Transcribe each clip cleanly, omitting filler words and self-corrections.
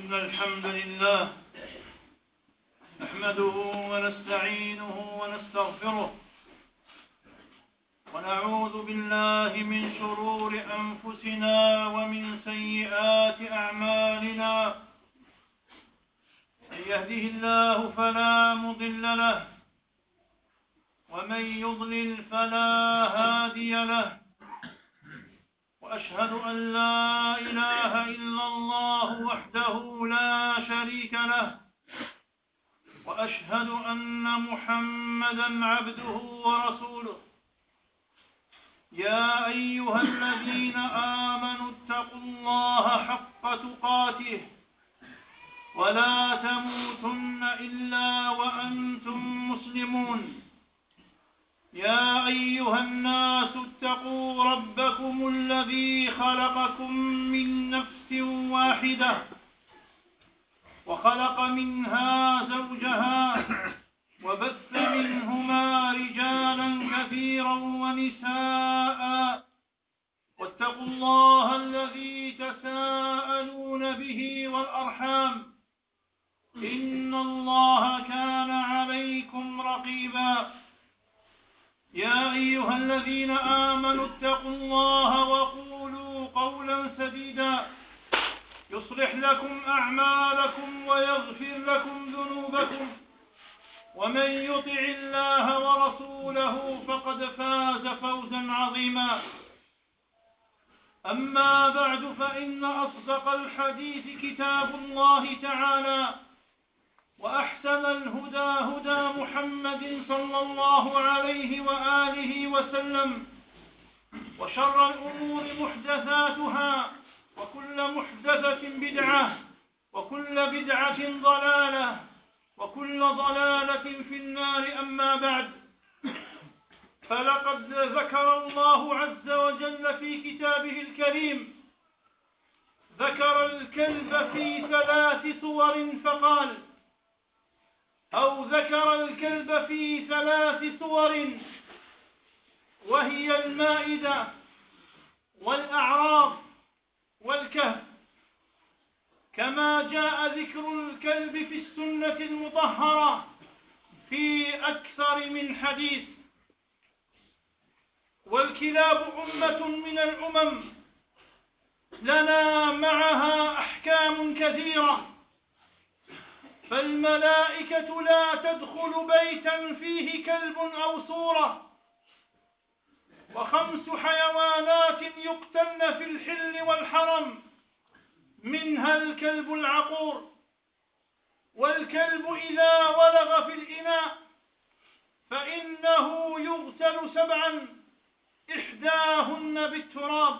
إن الحمد لله نحمده ونستعينه ونستغفره ونعوذ بالله من شرور أنفسنا ومن سيئات أعمالنا. من يهده الله فلا مضل له ومن يضلل فلا هادي له، وأشهد أن لا إله إلا الله وحده لا شريك له، وأشهد أن محمدا عبده ورسوله. يا أيها الذين آمنوا اتقوا الله حق تقاته ولا تموتن إلا وأنتم مسلمون. يا أيها الناس اتقوا ربكم الذي خلقكم من نفس واحدة وخلق منها زوجها وبث منهما رجالا كثيرا ونساء، واتقوا الله الذي تساءلون به والأرحام، إن الله كان عليكم رقيبا. يا أيها الذين آمنوا اتقوا الله وقولوا قولا سديدا يصلح لكم أعمالكم ويغفر لكم ذنوبكم، ومن يطع الله ورسوله فقد فاز فوزا عظيما. أما بعد، فإن أصدق الحديث كتاب الله تعالى، وأحسن الهدى هدى محمد صلى الله عليه وآله وسلم، وشر الأمور محدثاتها، وكل محدثة بدعة، وكل بدعة ضلالة، وكل ضلالة في النار. أما بعد، فلقد ذكر الله عز وجل في كتابه الكريم، ذكر الكلب في 3 صور فقال، أو ذكر الكلب في 3 صور، وهي المائدة والأعراف والكهف، كما جاء ذكر الكلب في السنة المطهرة في أكثر من حديث. والكلاب أمة من الأمم لنا معها أحكام كثيرة، فالملائكة لا تدخل بيتا فيه كلب أو صورة، و5 حيوانات يقتلن في الحل والحرم، منها الكلب العقور. والكلب إذا ولغ في الإناء فإنه يغسل 7، إحداهن بالتراب.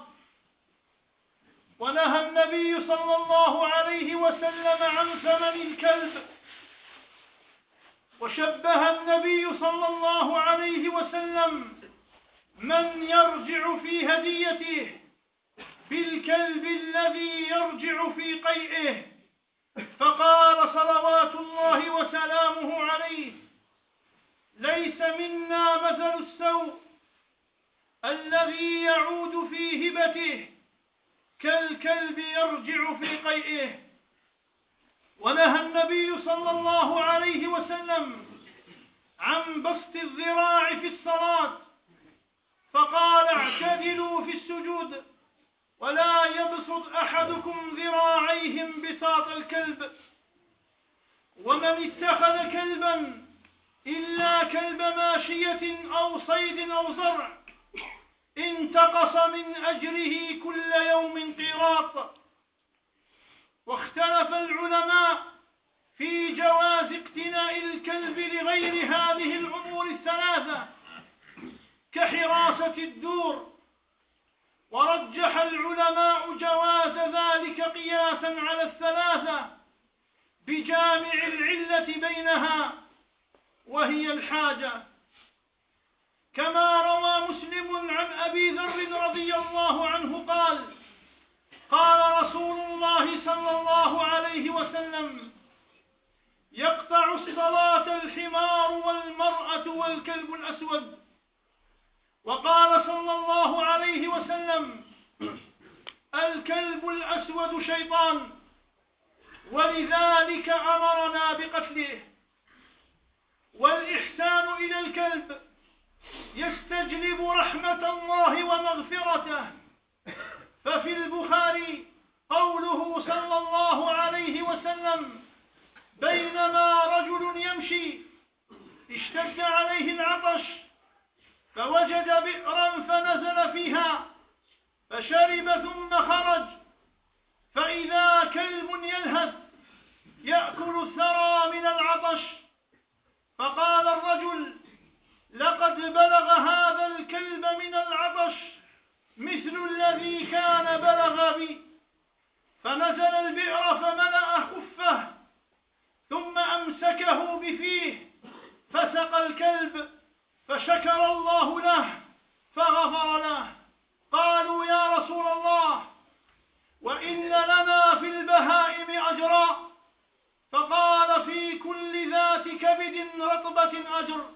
ونهى النبي صلى الله عليه وسلم عن ثمن الكلب، وشبه النبي صلى الله عليه وسلم من يرجع في هديته بالكلب الذي يرجع في قيئه، فقال صلوات الله وسلامه عليه: ليس منا مثل السوء الذي يعود في هبته كالكلب يرجع في قيئه. ونهى النبي صلى الله عليه وسلم عن بسط الذراع في الصلاة، فقال: اعتدلوا في السجود ولا يبسط أحدكم ذراعيه انبساط الكلب. ومن اتخذ كلبا إلا كلب ماشية أو صيد أو زرع انتقص من أجره كل يوم قيراط. واختلف العلماء في جواز اقتناء الكلب لغير هذه الأمور ال3 كحراسة الدور، ورجح العلماء جواز ذلك قياسا على ال3 بجامع العلة بينها، وهي الحاجة. كما روى مسلم عن أبي ذر رضي الله عنه قال: قال رسول الله صلى الله عليه وسلم: يقطع الصلاة الحمار والمرأة والكلب الأسود. وقال صلى الله عليه وسلم: الكلب الأسود شيطان ولذلك أمرنا بقتله. والإحسان إلى الكلب يستجلب رحمة الله ومغفرته، ففي البخاري قوله صلى الله عليه وسلم: بينما رجل يمشي اشتد عليه العطش فوجد بئرا فنزل فيها فشرب ثم خرج، فإذا كلب يلهث يأكل الثرى من العطش، فقال الرجل: لقد بلغ هذا الكلب من العطش مثل الذي كان بلغ بي، فنزل البئر فملأ خفه ثم أمسكه بفيه فسقى الكلب فشكر الله له فغفر له. قالوا: يا رسول الله، وإن لنا في البهائم أجرا؟ فقال: في كل ذات كبد رطبة أجر.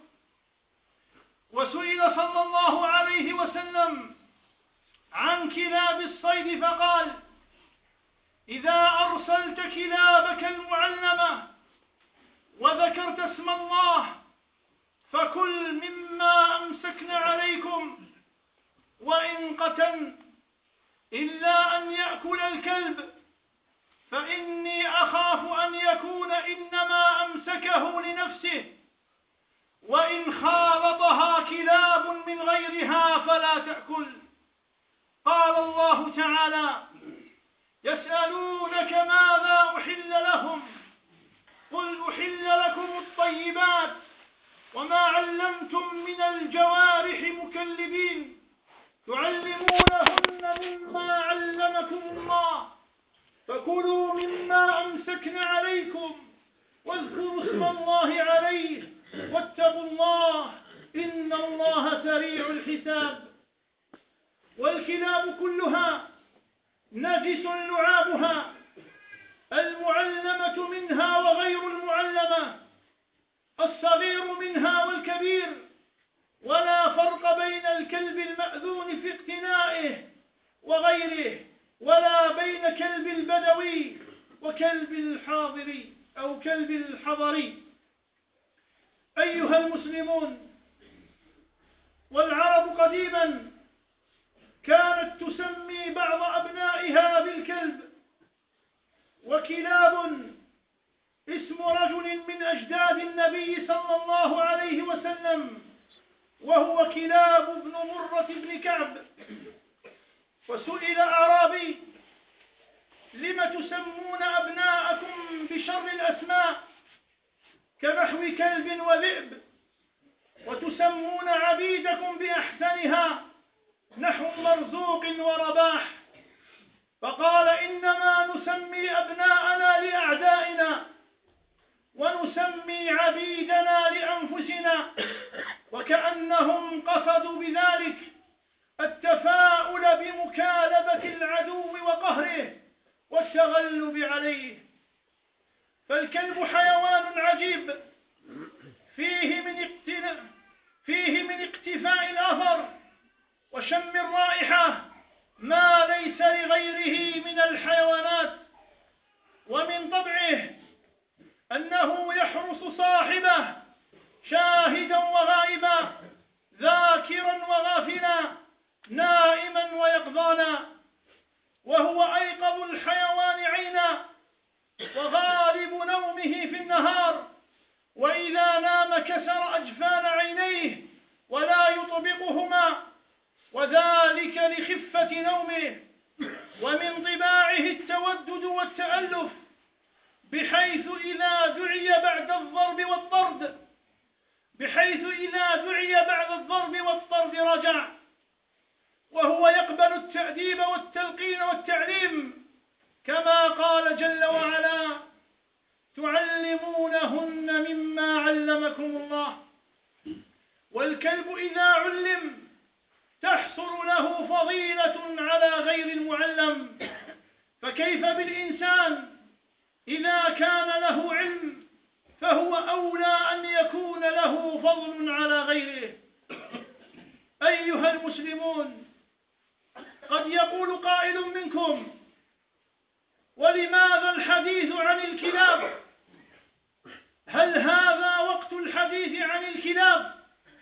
وسئل صلى الله عليه وسلم عن كلاب الصيد فقال: إذا أرسلت كلابك المعلمة وذكرت اسم الله فكل مما أمسكن عليكم وإن قتل، إلا أن يأكل الكلب، فإني أخاف أن يكون إنما أمسكه لنفسه، وإن خالطها كلاب من غيرها فلا تأكل. قال الله تعالى: يسألونك ماذا أحل لهم، قل أحل لكم الطيبات وما علمتم من الجوارح مكلبين تعلمونهن مما علمكم الله، فكلوا مما أمسكن عليكم واذكروا اسم الله عليه واتقوا الله إن الله سريع الحساب. والكلاب كلها نجس لعابها، المعلمة منها وغير المعلمة، الصغير منها والكبير، ولا فرق بين الكلب المأذون في اقتنائه وغيره، ولا بين كلب البدوي وكلب الحاضري أو كلب الحضري. أيها المسلمون، والعرب قديما كانت تسمي بعض أبنائها بالكلب، وكلاب اسم رجل من أجداد النبي صلى الله عليه وسلم، وهو كلاب بن مرة بن كعب. وسئل أعرابي: لم تسمون أبناءكم بشر الأسماء كنحو كلب وذئب، وتسمون عبيدكم بأحسنها نحو مرزوق ورباح؟ فقال: إنما نسمي أبناءنا لأعدائنا ونسمي عبيدنا لأنفسنا، وكأنهم قصدوا بذلك التفاؤل بمكالبة العدو وقهره والتغلب عليه. فالكلب حيوان عجيب فيه من اقتفاء الأثر وشم الرائحة ما ليس لغيره من الحيوانات، ومن طبعه أنه يحرس صاحبه شاهدا وغائبا، ذاكرا وغافلا، نائما ويقظانا، وهو أيقظ الحيوان عينا وغالب نومه في النهار، وإذا نام كسر أجفان عينيه ولا يطبقهما، وذلك لخفة نومه. ومن طباعه التودد والتألف، بحيث إذا دعي بعد الضرب والطرد رجع، وهو يقبل التأديب والتلقين والتعليم، كما قال جل وعلا: تعلمونهن مما علمكم الله. والكلب إذا علم تحصل له فضيلة على غير المعلم، فكيف بالإنسان إذا كان له علم فهو أولى أن يكون له فضل على غيره. أيها المسلمون، قد يقول قائل منكم: ولماذا الحديث عن الكلاب؟ هل هذا وقت الحديث عن الكلاب؟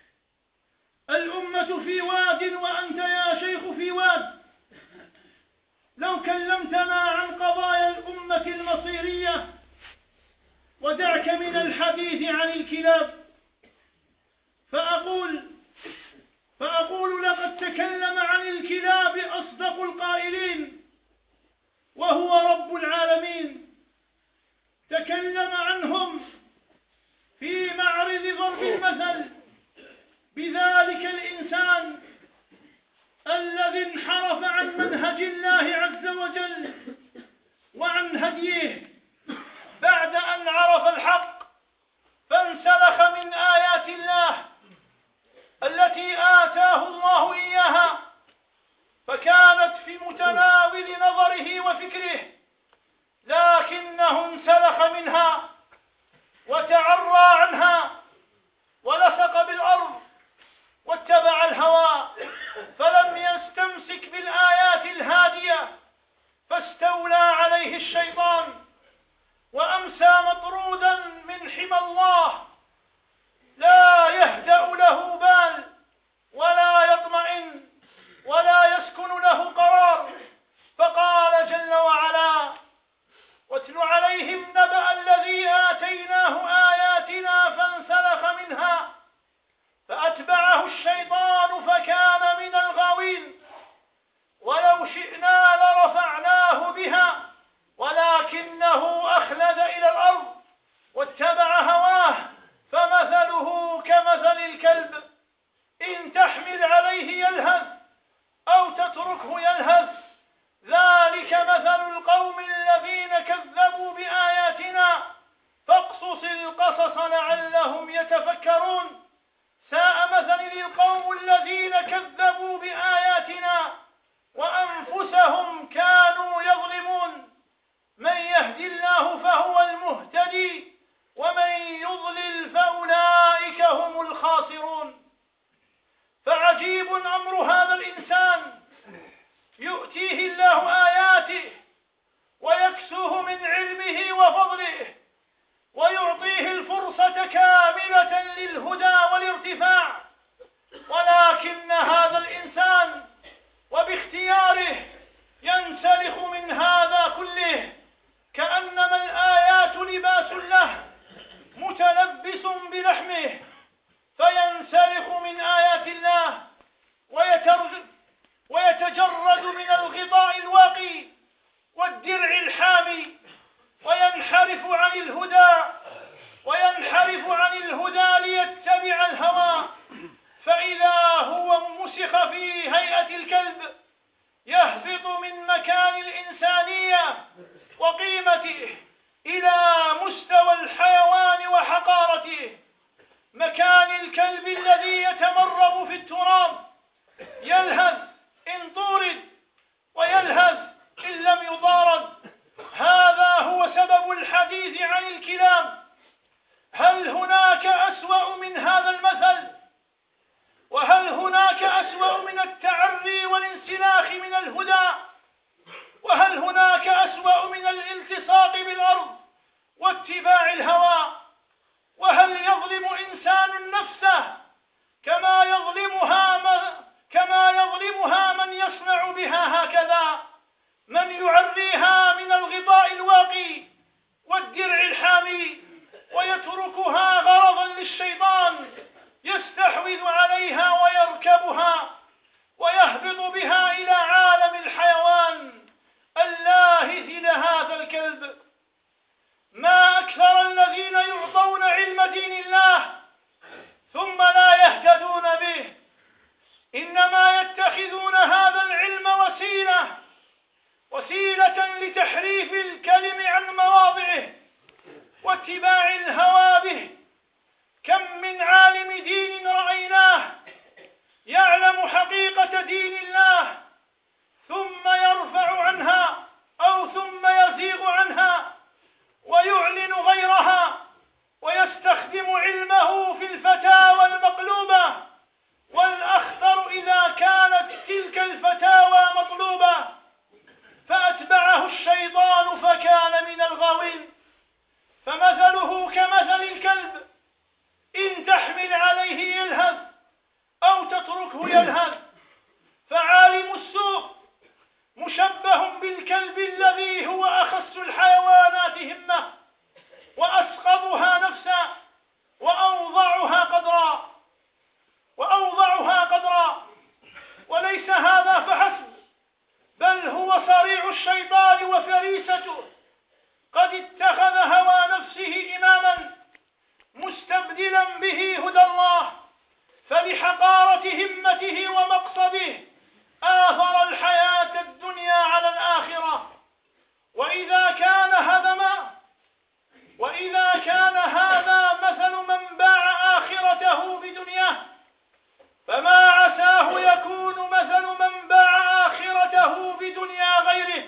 الأمة في واد وأنت يا شيخ في واد. لو كلمتنا عن قضايا الأمة المصيرية ودعك من الحديث عن الكلاب، فأقول لقد تكلم عن الكلاب أصدق القائلين وهو رب العالمين. تكلم عنهم في معرض ضرب المثل بذلك الإنسان الذي انحرف عن منهج الله عز وجل وعن هديه بعد أن عرف الحق، فانسلخ من آيات الله التي آتاه الله إياها، فكانت في متناول نظره وفكره، لكنه انسلخ منها وتعرى عنها ولصق بالأرض واتبع الهوى، فلم يستمسك بالآيات الهادية، فاستولى عليه الشيطان وأمسى مطرودا من حمى الله، لا يهدأ له بال ولا يطمئن ولا يسكن له قرار. فقال جل وعلا: واتل عليهم نبأ الذي آتيناه آياتنا فانسلخ منها فأتبعه الشيطان فكان من الغاوين. ولو شئنا لرفعناه بها ولكنه أخلد إلى الأرض واتبع هواه، فمثله كمثل الكلب إن تحمل عليه يلهث أو تتركه يلهث، ذلك مثل القوم الذين كذبوا بآياتنا فاقصص القصص لعلهم يتفكرون. ساء مثل القوم الذين كذبوا بآياتنا وأنفسهم كانوا يظلمون. من يهد الله فهو المهتدي ومن يضلل فأولئك هم الخاسرون. فعجيب أمر هذا الإنسان، يؤتيه الله آياته ويكسوه من علمه وفضله ويعطيه الفرصة كاملة للهدى والارتفاع، ولكن هذا الإنسان وباختياره ينسلخ من هذا كله كأنما الآيات لباس له متلبس بلحمه، فينسلخ من آيات الله ويتجرد من الغطاء الواقي والدرع الحامي وينحرف عن الهدى ليتبع الهوى، فإذا هو مسخ في هيئة الكلب يهبط من مكان الإنسانية وقيمته إلى مستوى الحيوان وحقارته، مكان الكلب الذي يتمرغ في التراب يلهث إن طورد ويلهث إن لم يطارد. هذا هو سبب الحديث عن الكلاب. هل هناك أسوأ من هذا المثل؟ وهل هناك أسوأ من التعري والانسلاخ من الهدى؟ وهل هناك أسوأ من الالتصاق بالأرض واتباع الهوى؟ وهل يظلم إنسان نفسه كما يظلمها من يصنع بها هكذا، من يعريها من الغطاء الواقي والدرع الحامي ويتركها غرضا للشيطان يستحوذ عليها ويركبها ويهبط بها إلى عالم الحيوان اللاهث لهذا الكلب؟ ما أكثر الذين يعطون علم دين الله ثم لا يهتدون به، إنما يتخذون هذا العلم وسيلة لتحريف الكلم عن مواضعه واتباع الهوى به. كم من عالم دين رأيناه يعلم حقيقة دين الله الكلب الذي هو أخس الحيوانات همة وأسقطها نفسا وأوضعها قدرا. وليس هذا فحسب، بل هو صريع الشيطان وفريسته، قد اتخذ هوى نفسه إماما مستبدلا به هدى الله، فلحقارة همته ومقصده آثر الحياة الدنيا على الآخرة. وإذا كان هذا مثل من باع آخرته بدنياه، فما عساه يكون مثل من باع آخرته بدنيا غيره.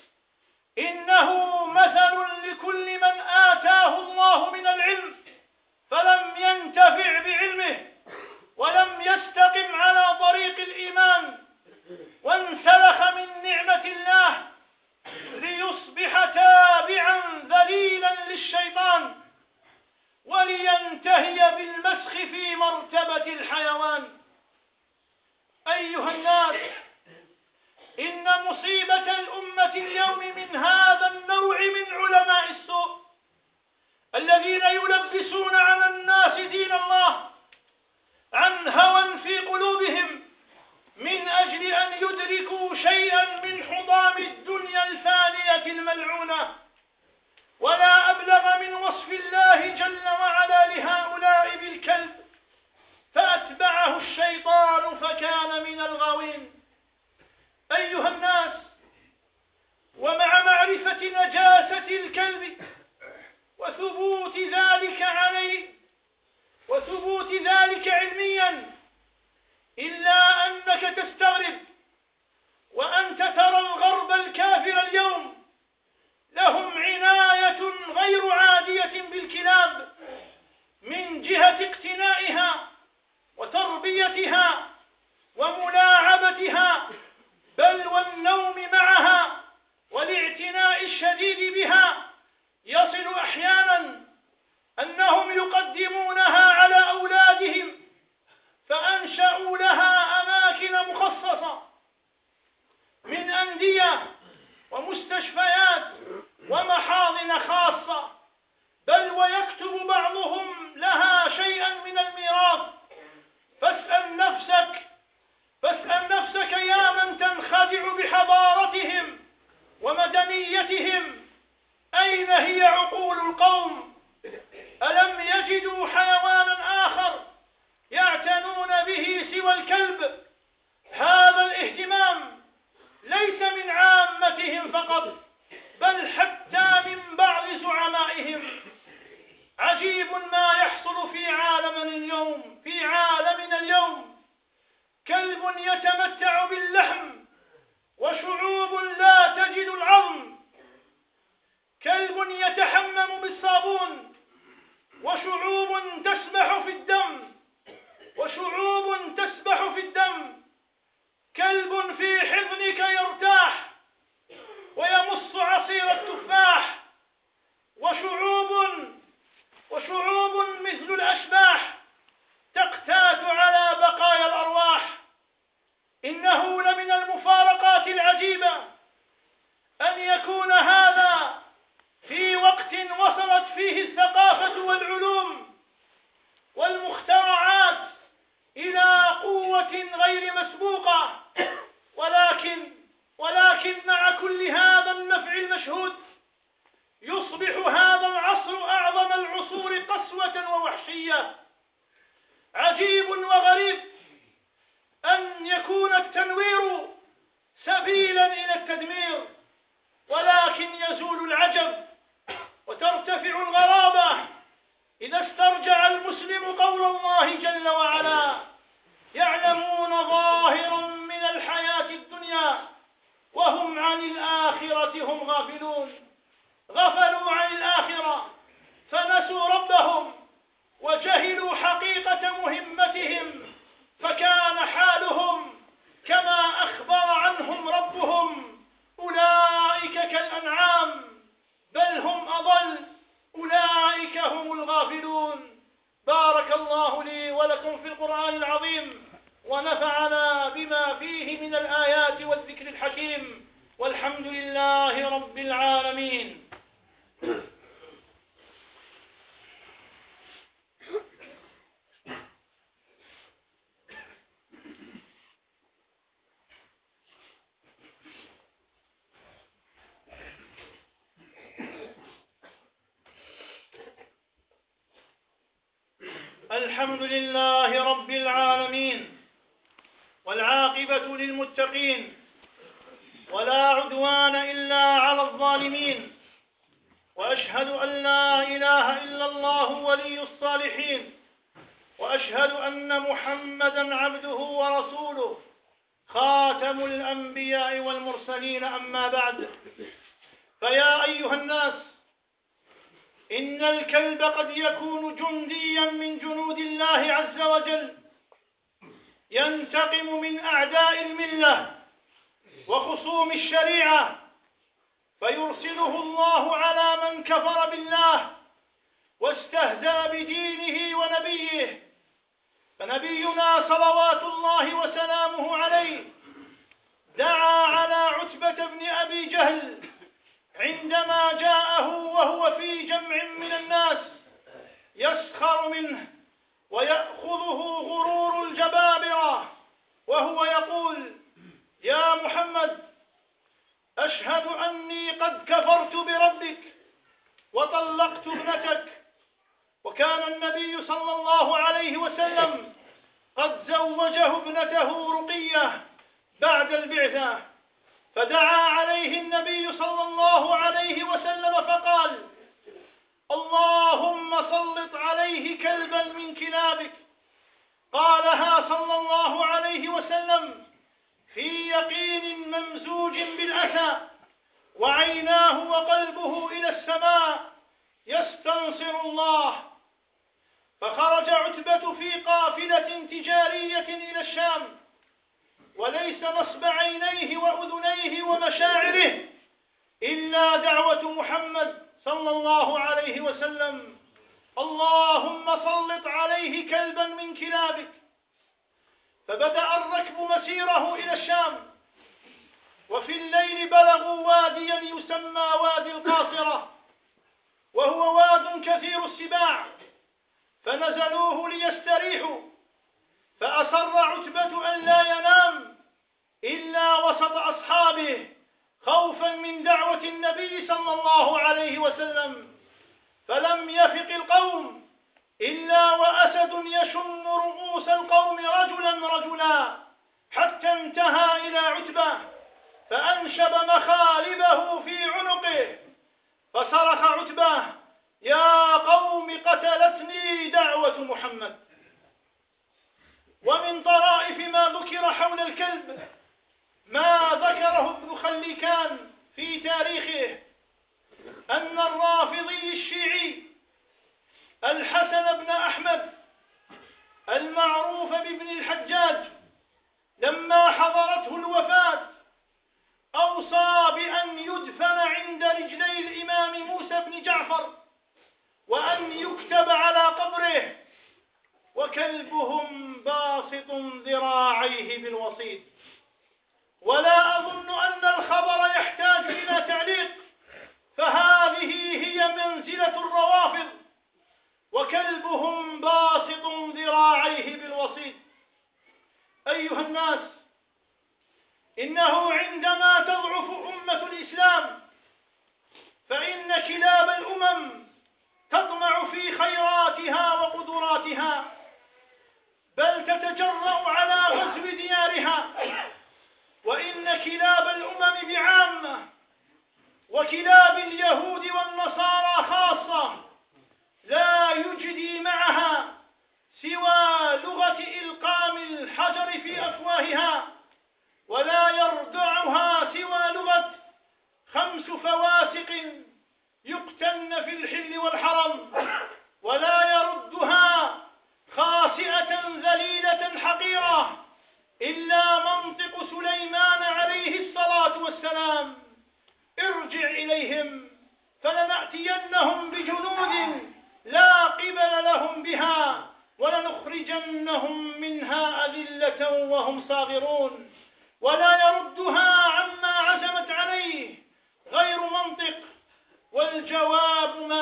إنه مثل لكل من آتاه الله من العلم فلم ينتفع بعلمه، ولم يستقم على طريق الإيمان، وانسلخ من نعمة الله ليصبح تابعا ذليلا للشيطان، ولينتهي بالمسخ في مرتبة الحيوان. أيها الناس، إن مصيبة الأمة اليوم من هذا النوع من علماء السوء الذين يلبسون على الناس دين الله عن هوى في قلوبهم من أجل أن يدركوا شيئا من حطام الدنيا الفانية الملعونة. ولا أبلغ من وصف الله جل وعلا لهؤلاء بالكلب، فأتبعه الشيطان فكان من الغاوين. أيها الناس، ومع معرفة نجاسة الكلب وثبوت ذلك علميا، إلا أنك تستغرب وأنت ترى الغرب الكافر اليوم لهم عناية غير عادية بالكلاب، من جهة اقتنائها وتربيتها وملاعبتها، بل والنوم معها والاعتناء الشديد بها. يصل أحيانا أنهم يقدمونها على أولادهم، فأنشأوا لها أماكن مخصصة من أندية ومستشفيات ومحاضن خاصة، بل ويكتب بعضهم لها شيئا من الميراث. فاسأل نفسك يا من تنخدع بحضارتهم ومدنيتهم، أين هي عقول القوم؟ ألم يجدوا حيوانا آخر يعتنون به سوى الكلب؟ هذا الاهتمام ليس من عامتهم فقط، بل حتى من بعض زعمائهم. عجيب ما يحصل في عالمنا اليوم. كلب يتمتع باللحم وشعوب لا تجد العظم، كلب يتحمم بالصابون وشعوب تسبح في الدم، كلب في حضنك يرتاح ويمص عصير التفاح، وشعوب مثل الأشباح تقتات على بقايا الأرواح. إنه لمن المفارقات العجيبة أن يكون هذا في وقت وصلت فيه الثقافة والعلوم والمخترعات إلى قوة غير مسبوقة، ولكن مع كل هذا النفع المشهود يصبح هذا العصر أعظم العصور قسوة ووحشية. عجيب وغريب أن يكون التنوير سبيلا إلى التدمير، ولكن يزول العجب وترتفع الغرابة إذا استرجع المسلم قول الله جل وعلا: يعلمون ظاهرا من الحياة الدنيا وهم عن الآخرة هم غافلون. غفلوا عن الآخرة فنسوا ربهم وجهلوا حقيقة مهمتهم، فكان حالهم كما أخبر عنهم ربهم: أولئك كالأنعام بل هم أضل، أولئك هم الغافلون. بارك الله لي ولكم في القرآن العظيم، ونفعنا بما فيه من الآيات والذكر الحكيم، والحمد الحمد لله رب العالمين. الحمد لله رب العالمين، والعاقبة للمتقين، ولا عدوان إلا على الظالمين، وأشهد أن لا إله إلا الله ولي الصالحين، وأشهد أن محمدًا عبده ورسوله خاتم الأنبياء والمرسلين. أما بعد، فيا أيها الناس، إن الكلب قد يكون جنديًا من جنود الله عز وجل، ينتقم من أعداء الملة وخصوم الشريعة، فيرسله الله على من كفر بالله واستهزأ بدينه ونبيه. فنبينا صلوات الله وسلامه عليه دعا على عتبة بن أبي جهل عندما جاءه وهو في جمع من الناس يسخر منه ويأخذه غرور الجبابرة، وهو يقول: يا محمد، أشهد أني قد كفرت بربك وطلقت ابنتك. وكان النبي صلى الله عليه وسلم قد زوجه ابنته رقية بعد البعثة، فدعا عليه النبي صلى الله عليه وسلم فقال: اللهم سلط عليه كلبا من كلابك. قالها صلى الله عليه وسلم في يقين ممزوج بالأسى، وعيناه وقلبه إلى السماء يستنصر الله. فخرج عتبة في قافلة تجارية إلى الشام، وليس نصب عينيه وأذنيه ومشاعره إلا دعوة محمد صلى الله عليه وسلم: اللهم سلط عليه كلبا من كلابك. فبدأ الركب مسيره إلى الشام، وفي الليل بلغوا واديا يسمى وادي القاصرة، وهو واد كثير السباع، فنزلوه ليستريحوا. فأصر عتبة أن لا ينام إلا وسط أصحابه خوفا من دعوة النبي صلى الله عليه وسلم، فلم يفق القوم إلا وأسد يشن رؤوس القوم رجلا رجلا، حتى انتهى إلى عتبة فأنشب مخالبه في عنقه، فصرخ عتبة: يا قوم، قتلتني دعوة محمد. ومن طرائف ما ذكر حول الكلب ما ذكره ابن خليكان في تاريخه، أن الرافضي الشيعي الحسن بن أحمد المعروف بابن الحجاج لما حضرته الوفاة أوصى بأن يدفن عند رجلي الإمام موسى بن جعفر، وأن يكتب على قبره: وكلبهم باسط ذراعيه بالوصيد. ولا أظن أن الخبر يحتاج إلى تعليق، فهذه هي منزلة الروافض: وكلبهم باسط ذراعيه بالوصيد. أيها الناس، إنه عندما تضعف أمة الإسلام فإن كلاب الأمم تطمع في خيراتها وقدراتها، بل تتجرأ على غزو ديارها. وإن كلاب الأمم بعامة، وكلاب اليهود والنصارى خاصة، لا يجدي معها سوى لغة إلقام الحجر في أفواهها، ولا يردعها سوى لغة 5 فواسق يقتلن في الحل والحرم، ولا يردها خاسئة ذليلة حقيرة إلا منطق سليمان عليه الصلاة والسلام: ارجع إليهم فلنأتينهم بجنود لا قبل لهم بها ولنخرجنهم منها أذلة وهم صاغرون. ولا يردها عما عزمت عليه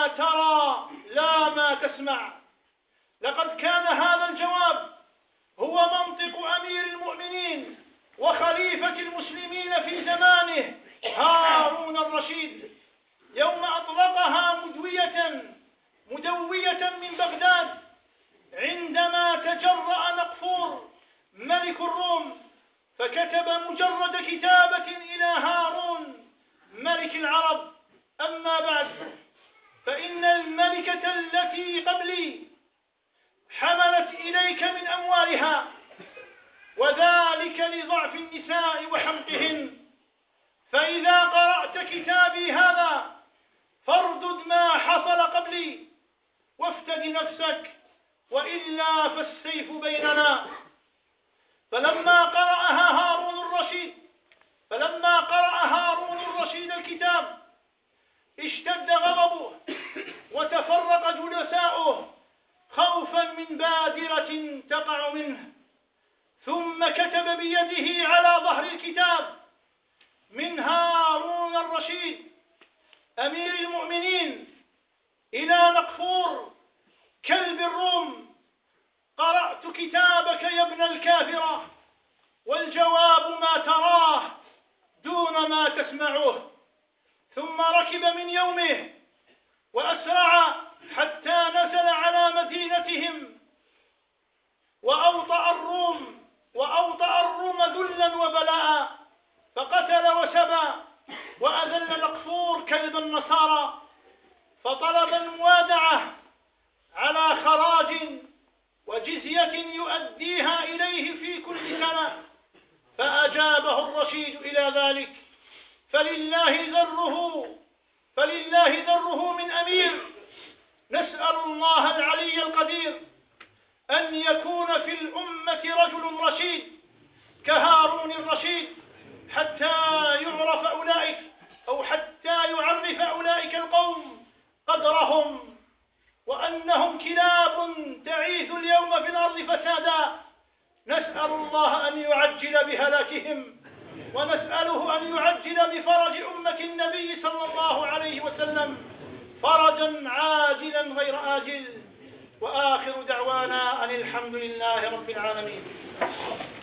ترى لا ما تسمع. لقد كان هذا الجواب هو منطق أمير المؤمنين وخليفة المسلمين في زمانه هارون الرشيد يوم أطلقها مدوية من بغداد، عندما تجرأ نقفور ملك الروم فكتب مجرد كتابة إلى هارون ملك العرب: أما بعد، فإن الملكة التي قبلي حملت إليك من أموالها، وذلك لضعف النساء وحمقهن، فإذا قرأت كتابي هذا فاردد ما حصل قبلي وافتد نفسك، وإلا فالسيف بيننا. فلما قرأ هارون الرشيد الكتاب اشتد غضبه وتفرق جلساؤه خوفا من بادرة تقع منه، ثم كتب بيده على ظهر الكتاب: من هارون الرشيد أمير المؤمنين إلى نقفور كلب الروم، قرأت كتابك يا ابن الكافرة، والجواب ما تراه دون ما تسمعه. ثم ركب من يومه وأسرع حتى نزل على مدينتهم وأوطأ الروم ذلا وبلاء، فقتل وسبى وأذل نقفور كلب النصارى، فطلب الموادعة على خراج وجزية يؤديها إليه في كل سنة، فأجابه الرشيد إلى ذلك. فلله ذره من أمير. نسأل الله العلي القدير أن يكون في الأمة رجل رشيد كهارون الرشيد، حتى يعرف أولئك القوم قدرهم، وأنهم كلاب تعيث اليوم في الأرض فسادا. نسأل الله أن يعجل بهلاكهم، ونسأله أن يعجل بفرج أمة النبي صلى الله عليه وسلم فرجا عاجلا غير آجل. وآخر دعوانا أن الحمد لله رب العالمين.